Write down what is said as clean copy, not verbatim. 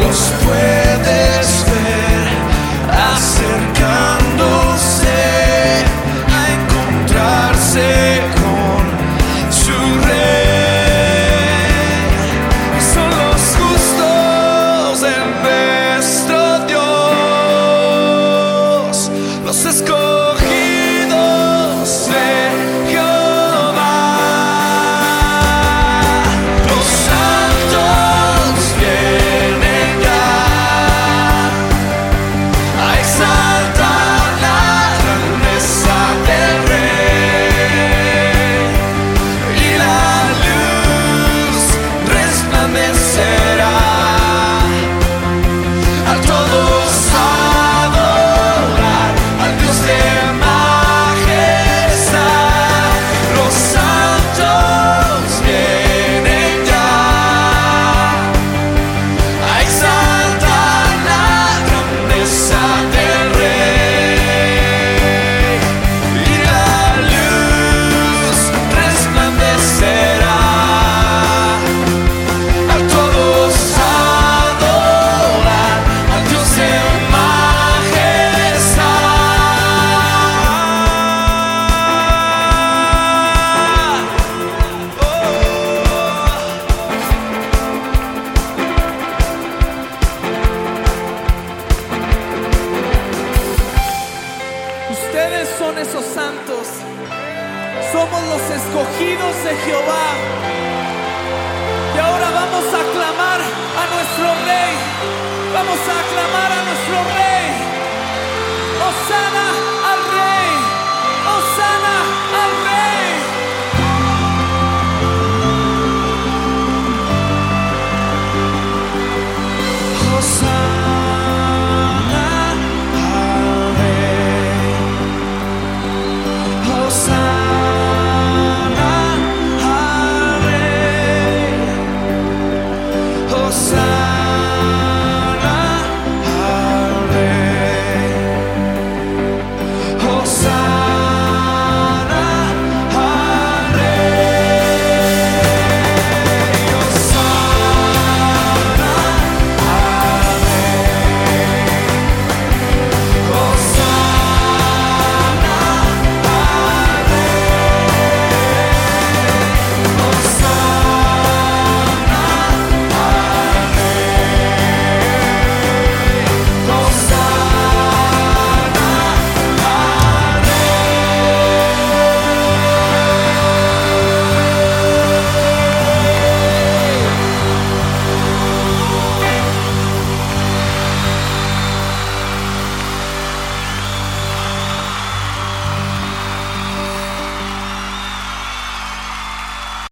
los puedes ver acercándose a encontrarse con su rey. Y son los justos de nuestro Dios, los escogidos de Jehová. Los santos vienen ya a exaltar la grandeza del Rey, y la luz resplandecerá. A todos adorar al Dios de majestad. Los santos vienen ya a exaltar la grandeza del Rey, y la luz resplandecerá. A todos adorar al Dios de majestad. Ustedes son esos santos. Somos los escogidos de Jehová. Y ahora vamos a aclamar a nuestro Rey. Vamos a aclamar a nuestro Rey. Hosana.